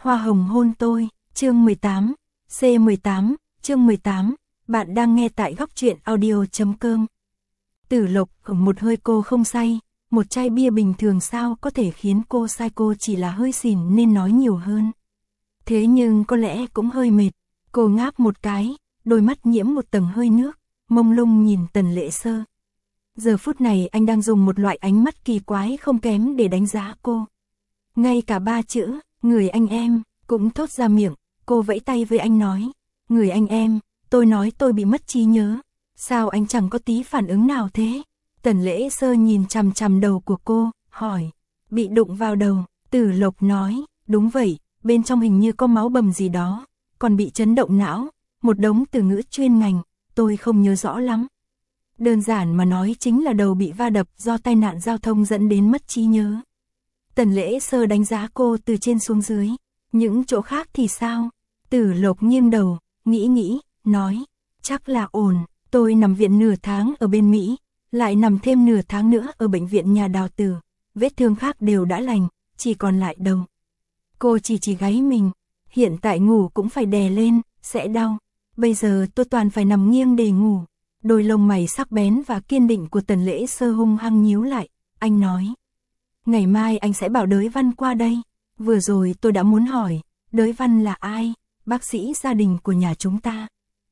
Hoa hồng hôn tôi, chương 18, C18, chương 18, bạn đang nghe tại góc truyện audio.com. Tử Lộc hửng một hơi, cô không say, một chai bia bình thường sao có thể khiến cô say, cô chỉ là hơi xỉn nên nói nhiều hơn. Thế nhưng có lẽ cũng hơi mệt, cô ngáp một cái, đôi mắt nhiễm một tầng hơi nước, mông lung nhìn Tần Lễ Sơ. Giờ phút này anh đang dùng một loại ánh mắt kỳ quái không kém để đánh giá cô. Ngay cả ba chữ, người anh em, cũng thốt ra miệng, cô vẫy tay với anh nói, người anh em, tôi nói tôi bị mất trí nhớ, sao anh chẳng có tí phản ứng nào thế? Tần Lễ Sơ nhìn chằm chằm đầu của cô, hỏi, bị đụng vào đầu, Tử Lộc nói, đúng vậy, bên trong hình như có máu bầm gì đó, còn bị chấn động não, một đống từ ngữ chuyên ngành, tôi không nhớ rõ lắm. Đơn giản mà nói chính là đầu bị va đập do tai nạn giao thông dẫn đến mất trí nhớ. Tần Lễ Sơ đánh giá cô từ trên xuống dưới, những chỗ khác thì sao? Tử Lộc nghiêng đầu, nghĩ, nói, chắc là ổn, tôi nằm viện nửa tháng ở bên Mỹ, lại nằm thêm nửa tháng nữa ở bệnh viện nhà Đào Tử, vết thương khác đều đã lành, chỉ còn lại đầu. Cô chỉ gáy mình, hiện tại ngủ cũng phải đè lên, sẽ đau, bây giờ tôi toàn phải nằm nghiêng để ngủ. Đôi lông mày sắc bén và kiên định của Tần Lễ Sơ hung hăng nhíu lại, anh nói, ngày mai anh sẽ bảo Đới Văn qua đây. Vừa rồi tôi đã muốn hỏi, Đới Văn là ai? Bác sĩ gia đình của nhà chúng ta.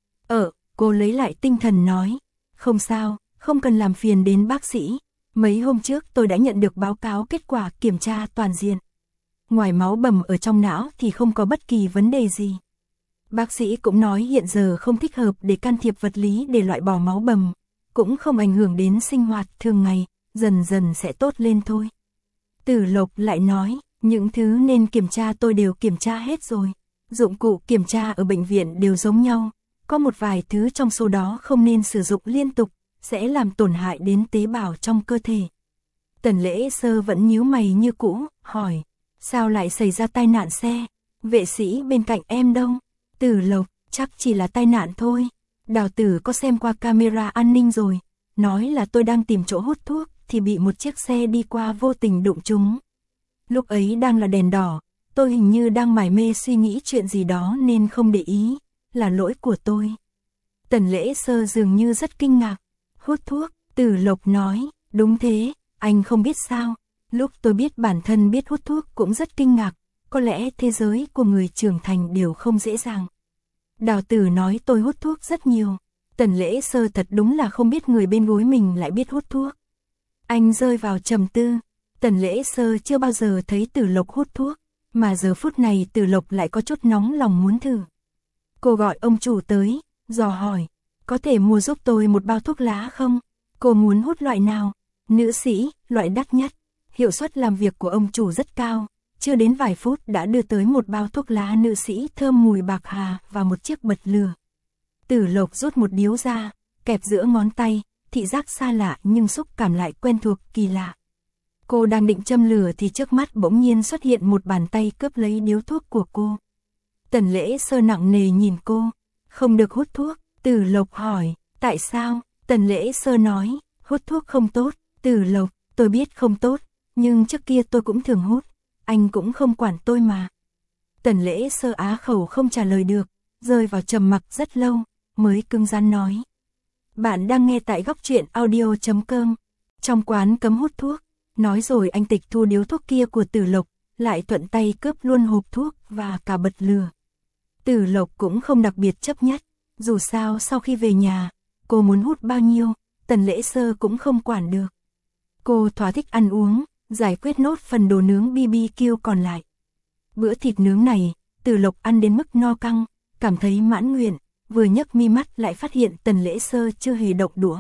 Cô lấy lại tinh thần nói, không sao, không cần làm phiền đến bác sĩ. Mấy hôm trước tôi đã nhận được báo cáo kết quả kiểm tra toàn diện. Ngoài máu bầm ở trong não thì không có bất kỳ vấn đề gì. Bác sĩ cũng nói hiện giờ không thích hợp để can thiệp vật lý để loại bỏ máu bầm, cũng không ảnh hưởng đến sinh hoạt thường ngày, dần dần sẽ tốt lên thôi. Tử Lộc lại nói, những thứ nên kiểm tra tôi đều kiểm tra hết rồi. Dụng cụ kiểm tra ở bệnh viện đều giống nhau, có một vài thứ trong số đó không nên sử dụng liên tục, sẽ làm tổn hại đến tế bào trong cơ thể. Tần Lễ Sơ vẫn nhíu mày như cũ, hỏi, sao lại xảy ra tai nạn xe? Vệ sĩ bên cạnh em đâu? Tử Lộc, chắc chỉ là tai nạn thôi. Đào Tử có xem qua camera an ninh rồi, nói là tôi đang tìm chỗ hút thuốc thì bị một chiếc xe đi qua vô tình đụng trúng. Lúc ấy đang là đèn đỏ, tôi hình như đang mải mê suy nghĩ chuyện gì đó nên không để ý, là lỗi của tôi. Tần Lễ Sơ dường như rất kinh ngạc. Hút thuốc, Tử Lộc nói, đúng thế, anh không biết sao, lúc tôi biết bản thân biết hút thuốc cũng rất kinh ngạc, có lẽ thế giới của người trưởng thành đều không dễ dàng. Đào Tử nói tôi hút thuốc rất nhiều, Tần Lễ Sơ thật đúng là không biết người bên gối mình lại biết hút thuốc. Anh rơi vào trầm tư, Tần Lễ Sơ chưa bao giờ thấy Tử Lộc hút thuốc, mà giờ phút này Tử Lộc lại có chút nóng lòng muốn thử. Cô gọi ông chủ tới, dò hỏi, có thể mua giúp tôi một bao thuốc lá không? Cô muốn hút loại nào? Nữ sĩ, loại đắt nhất. Hiệu suất làm việc của ông chủ rất cao, chưa đến vài phút đã đưa tới một bao thuốc lá nữ sĩ thơm mùi bạc hà và một chiếc bật lửa. Tử Lộc rút một điếu ra, kẹp giữa ngón tay, thị giác xa lạ nhưng xúc cảm lại quen thuộc kỳ lạ. Cô đang định châm lửa thì trước mắt bỗng nhiên xuất hiện một bàn tay cướp lấy điếu thuốc của cô. Tần Lễ Sơ nặng nề nhìn cô, không được hút thuốc. Tử Lộc hỏi, tại sao? Tần Lễ Sơ nói, hút thuốc không tốt. Tử Lộc, tôi biết không tốt, nhưng trước kia tôi cũng thường hút, anh cũng không quản tôi mà. Tần Lễ Sơ á khẩu không trả lời được, rơi vào trầm mặc rất lâu, mới cứng rắn nói. Bạn đang nghe tại góc truyện audio.com. Trong quán cấm hút thuốc, nói rồi anh tịch thu điếu thuốc kia của Tử Lộc, lại thuận tay cướp luôn hộp thuốc và cả bật lửa. Tử Lộc cũng không đặc biệt chấp nhất, dù sao sau khi về nhà, cô muốn hút bao nhiêu, Tần Lễ Sơ cũng không quản được. Cô thỏa thích ăn uống, giải quyết nốt phần đồ nướng BBQ còn lại. Bữa thịt nướng này, Tử Lộc ăn đến mức no căng, cảm thấy mãn nguyện, vừa nhấc mi mắt lại phát hiện Tần Lễ Sơ chưa hề động đũa.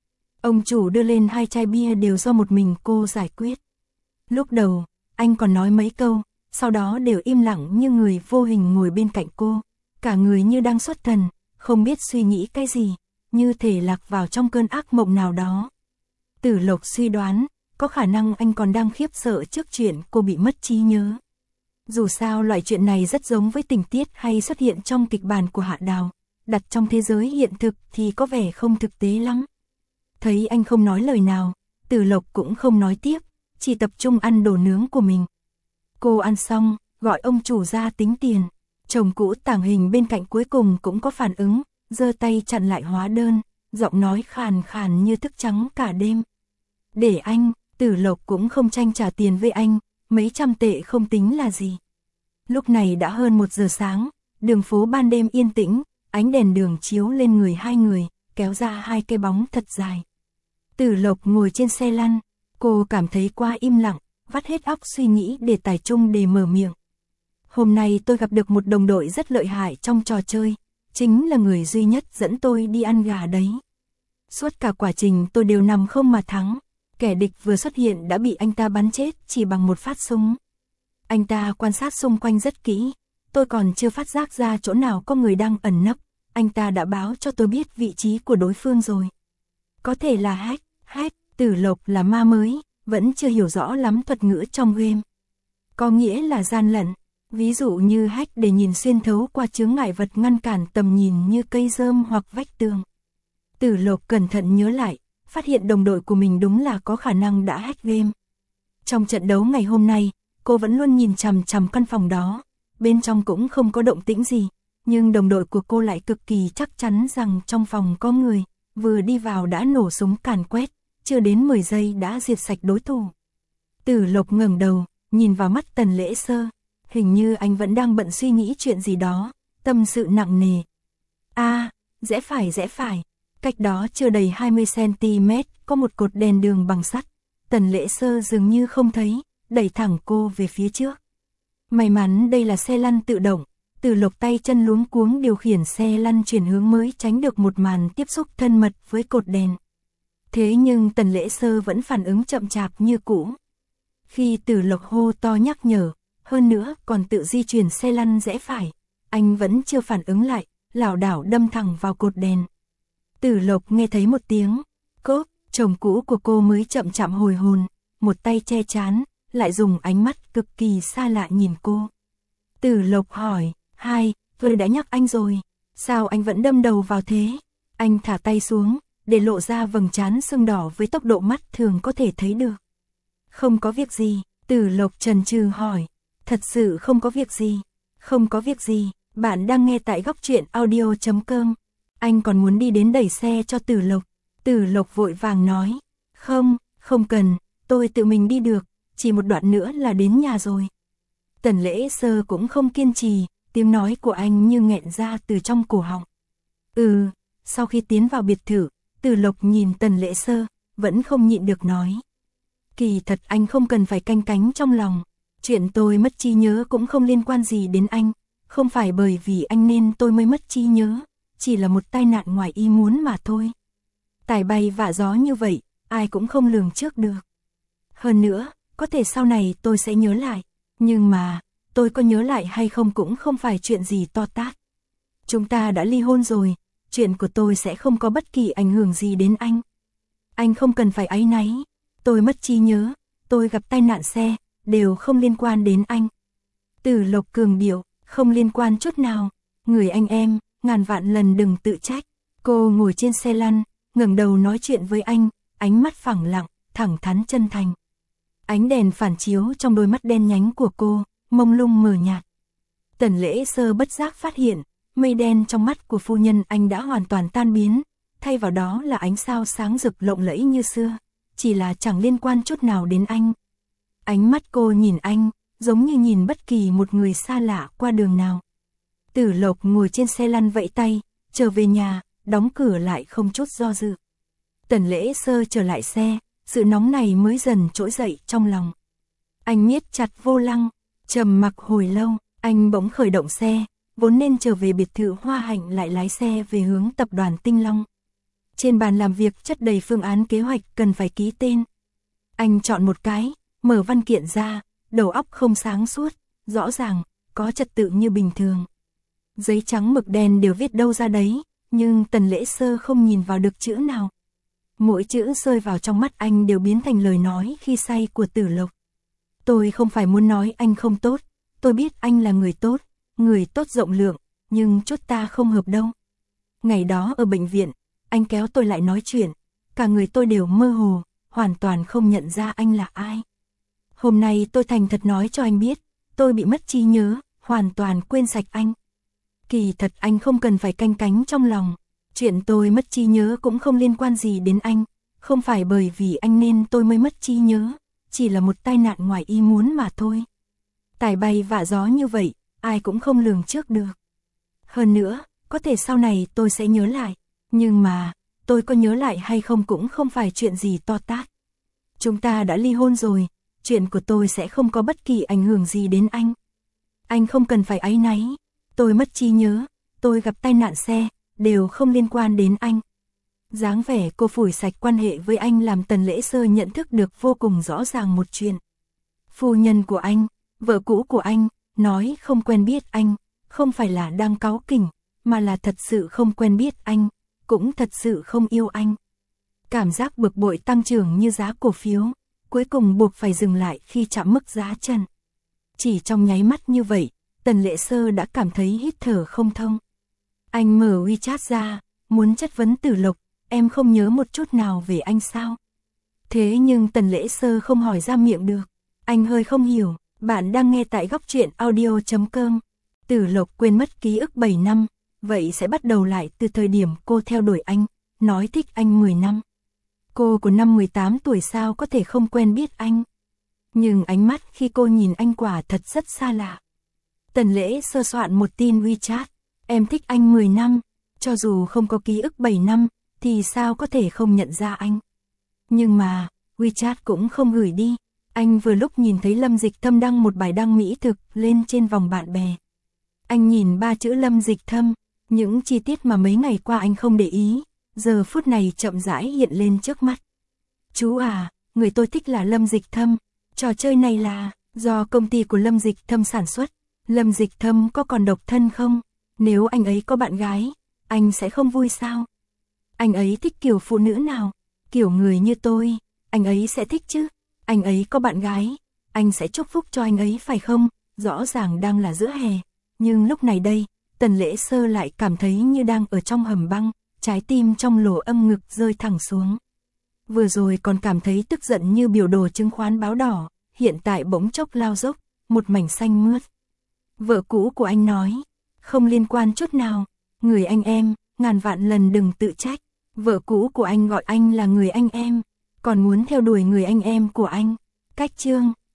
Ông chủ đưa lên 2 chai bia đều do một mình cô giải quyết. Lúc đầu, anh còn nói mấy câu, sau đó đều im lặng như người vô hình ngồi bên cạnh cô, cả người như đang xuất thần, không biết suy nghĩ cái gì, như thể lạc vào trong cơn ác mộng nào đó. Tử Lộc suy đoán, có khả năng anh còn đang khiếp sợ trước chuyện cô bị mất trí nhớ. Dù sao loại chuyện này rất giống với tình tiết hay xuất hiện trong kịch bản của Hạ Đào, đặt trong thế giới hiện thực thì có vẻ không thực tế lắm. Thấy anh không nói lời nào, Tử Lộc cũng không nói tiếp, chỉ tập trung ăn đồ nướng của mình. Cô ăn xong, gọi ông chủ ra tính tiền. Chồng cũ tàng hình bên cạnh cuối cùng cũng có phản ứng, giơ tay chặn lại hóa đơn, giọng nói khàn khàn như thức trắng cả đêm. Để anh, Tử Lộc cũng không tranh trả tiền với anh, mấy trăm tệ không tính là gì. Lúc này đã hơn 1 giờ sáng, đường phố ban đêm yên tĩnh, ánh đèn đường chiếu lên người hai người, kéo ra hai cái bóng thật dài. Tử Lộc ngồi trên xe lăn, cô cảm thấy quá im lặng, vắt hết óc suy nghĩ để tài chung để mở miệng. Hôm nay tôi gặp được một đồng đội rất lợi hại trong trò chơi, chính là người duy nhất dẫn tôi đi ăn gà đấy. Suốt cả quá trình tôi đều nằm không mà thắng, kẻ địch vừa xuất hiện đã bị anh ta bắn chết chỉ bằng một phát súng. Anh ta quan sát xung quanh rất kỹ, tôi còn chưa phát giác ra chỗ nào có người đang ẩn nấp, anh ta đã báo cho tôi biết vị trí của đối phương rồi. Có thể là hack, Tử Lộc là ma mới, vẫn chưa hiểu rõ lắm thuật ngữ trong game. Có nghĩa là gian lận, ví dụ như hack để nhìn xuyên thấu qua chướng ngại vật ngăn cản tầm nhìn như cây rơm hoặc vách tường. Tử Lộc cẩn thận nhớ lại, phát hiện đồng đội của mình đúng là có khả năng đã hack game. Trong trận đấu ngày hôm nay, cô vẫn luôn nhìn chằm chằm căn phòng đó, bên trong cũng không có động tĩnh gì, nhưng đồng đội của cô lại cực kỳ chắc chắn rằng trong phòng có người, vừa đi vào đã nổ súng càn quét, chưa đến 10 giây đã diệt sạch đối thủ. Tử Lộc ngẩng đầu, nhìn vào mắt Tần Lễ Sơ, hình như anh vẫn đang bận suy nghĩ chuyện gì đó, tâm sự nặng nề. Rẽ phải, cách đó chưa đầy 20cm, có một cột đèn đường bằng sắt. Tần Lễ Sơ dường như không thấy, đẩy thẳng cô về phía trước. May mắn đây là xe lăn tự động, Tử Lộc tay chân luống cuống điều khiển xe lăn chuyển hướng mới tránh được một màn tiếp xúc thân mật với cột đèn. Thế nhưng Tần Lễ Sơ vẫn phản ứng chậm chạp như cũ. Khi Tử Lộc hô to nhắc nhở, hơn nữa còn tự di chuyển xe lăn rẽ phải, anh vẫn chưa phản ứng lại, lảo đảo đâm thẳng vào cột đèn. Tử Lộc nghe thấy một tiếng cốp, chồng cũ của cô mới chậm chạm hồi hồn, một tay che trán, lại dùng ánh mắt cực kỳ xa lạ nhìn cô. Tử Lộc hỏi, tôi đã nhắc anh rồi, sao anh vẫn đâm đầu vào thế? Anh thả tay xuống, để lộ ra vầng trán sưng đỏ với tốc độ mắt thường có thể thấy được. Không có việc gì, Tử Lộc chần chừ hỏi, thật sự không có việc gì, không có việc gì, bạn đang nghe tại góc truyện audio.com. Anh còn muốn đi đến đẩy xe cho Tử Lộc. Tử Lộc vội vàng nói, không cần, tôi tự mình đi được, chỉ một đoạn nữa là đến nhà rồi. Tần Lễ Sơ cũng không kiên trì, tiếng nói của anh như nghẹn ra từ trong cổ họng. Sau khi tiến vào biệt thự, Tử Lộc nhìn Tần Lễ Sơ, vẫn không nhịn được nói. Kỳ thật anh không cần phải canh cánh trong lòng, chuyện tôi mất trí nhớ cũng không liên quan gì đến anh, không phải bởi vì anh nên tôi mới mất trí nhớ, chỉ là một tai nạn ngoài ý muốn mà thôi. Tài bay vạ gió như vậy, ai cũng không lường trước được. Hơn nữa, có thể sau này tôi sẽ nhớ lại, nhưng mà, tôi có nhớ lại hay không cũng không phải chuyện gì to tát. Chúng ta đã ly hôn rồi, chuyện của tôi sẽ không có bất kỳ ảnh hưởng gì đến anh. Anh không cần phải áy náy, tôi mất trí nhớ, tôi gặp tai nạn xe, đều không liên quan đến anh. Tử Lộc cường điệu, không liên quan chút nào, người anh em, ngàn vạn lần đừng tự trách. Cô ngồi trên xe lăn, ngẩng đầu nói chuyện với anh, ánh mắt phẳng lặng, thẳng thắn chân thành. Ánh đèn phản chiếu trong đôi mắt đen nhánh của cô, mông lung mờ nhạt. Tần Lễ Sơ bất giác phát hiện, mây đen trong mắt của phu nhân anh đã hoàn toàn tan biến, thay vào đó là ánh sao sáng rực lộng lẫy như xưa, chỉ là chẳng liên quan chút nào đến anh. Ánh mắt cô nhìn anh, giống như nhìn bất kỳ một người xa lạ qua đường nào. Tử Lộc ngồi trên xe lăn vẫy tay, trở về nhà, đóng cửa lại không chút do dự. Tần Lễ Sơ trở lại xe, sự nóng này mới dần trỗi dậy trong lòng. Anh miết chặt vô lăng, trầm mặc hồi lâu, anh bỗng khởi động xe, vốn nên trở về biệt thự Hoa Hạnh lại lái xe về hướng tập đoàn Tinh Long. Trên bàn làm việc chất đầy phương án kế hoạch cần phải ký tên. Anh chọn một cái, mở văn kiện ra, đầu óc không sáng suốt, rõ ràng, có trật tự như bình thường. Giấy trắng mực đen đều viết đâu ra đấy, nhưng Tần Lễ Sơ không nhìn vào được chữ nào. Mỗi chữ rơi vào trong mắt anh đều biến thành lời nói khi say của Tử Lộc. Tôi không phải muốn nói anh không tốt, tôi biết anh là người tốt rộng lượng, nhưng chút ta không hợp đâu. Ngày đó ở bệnh viện, anh kéo tôi lại nói chuyện, cả người tôi đều mơ hồ, hoàn toàn không nhận ra anh là ai. Hôm nay tôi thành thật nói cho anh biết, tôi bị mất trí nhớ, hoàn toàn quên sạch anh. Kỳ thật anh không cần phải canh cánh trong lòng, chuyện tôi mất trí nhớ cũng không liên quan gì đến anh, không phải bởi vì anh nên tôi mới mất trí nhớ, chỉ là một tai nạn ngoài ý muốn mà thôi. Tải bay vạ gió như vậy, ai cũng không lường trước được. Hơn nữa, có thể sau này tôi sẽ nhớ lại, nhưng mà, tôi có nhớ lại hay không cũng không phải chuyện gì to tát. Chúng ta đã ly hôn rồi, chuyện của tôi sẽ không có bất kỳ ảnh hưởng gì đến anh. Anh không cần phải áy náy, tôi mất trí nhớ, tôi gặp tai nạn xe, đều không liên quan đến anh. Dáng vẻ cô phủi sạch quan hệ với anh làm Tần Lễ Sơ nhận thức được vô cùng rõ ràng một chuyện. Phu nhân của anh, vợ cũ của anh, nói không quen biết anh, không phải là đang cáu kỉnh, mà là thật sự không quen biết anh, cũng thật sự không yêu anh. Cảm giác bực bội tăng trưởng như giá cổ phiếu, cuối cùng buộc phải dừng lại khi chạm mức giá trần. Chỉ trong nháy mắt như vậy, Tần Lễ Sơ đã cảm thấy hít thở không thông. Anh mở WeChat ra, muốn chất vấn Tử Lộc, em không nhớ một chút nào về anh sao? Thế nhưng Tần Lễ Sơ không hỏi ra miệng được. Anh hơi không hiểu, bạn đang nghe tại góc truyện audio.com. Tử Lộc quên mất ký ức 7 năm, vậy sẽ bắt đầu lại từ thời điểm cô theo đuổi anh, nói thích anh 10 năm. Cô của năm 18 tuổi sao có thể không quen biết anh? Nhưng ánh mắt khi cô nhìn anh quả thật rất xa lạ. Tần Lễ Sơ soạn một tin WeChat, em thích anh 10 năm, cho dù không có ký ức 7 năm, thì sao có thể không nhận ra anh? Nhưng mà, WeChat cũng không gửi đi, anh vừa lúc nhìn thấy Lâm Dịch Thâm đăng một bài đăng mỹ thực lên trên vòng bạn bè. Anh nhìn 3 chữ Lâm Dịch Thâm, những chi tiết mà mấy ngày qua anh không để ý, giờ phút này chậm rãi hiện lên trước mắt. Chú à, người tôi thích là Lâm Dịch Thâm, trò chơi này là do công ty của Lâm Dịch Thâm sản xuất. Lâm Dịch Thâm có còn độc thân không? Nếu anh ấy có bạn gái, anh sẽ không vui sao? Anh ấy thích kiểu phụ nữ nào? Kiểu người như tôi, anh ấy sẽ thích chứ. Anh ấy có bạn gái, anh sẽ chúc phúc cho anh ấy phải không? Rõ ràng đang là giữa hè, nhưng lúc này đây, Tần Lễ Sơ lại cảm thấy như đang ở trong hầm băng, trái tim trong lỗ âm ngực rơi thẳng xuống. Vừa rồi còn cảm thấy tức giận như biểu đồ chứng khoán báo đỏ, hiện tại bỗng chốc lao dốc, một mảnh xanh mướt. Vợ cũ của anh nói, không liên quan chút nào, người anh em, ngàn vạn lần đừng tự trách. Vợ cũ của anh gọi anh là người anh em, còn muốn theo đuổi người anh em của anh. Cách chương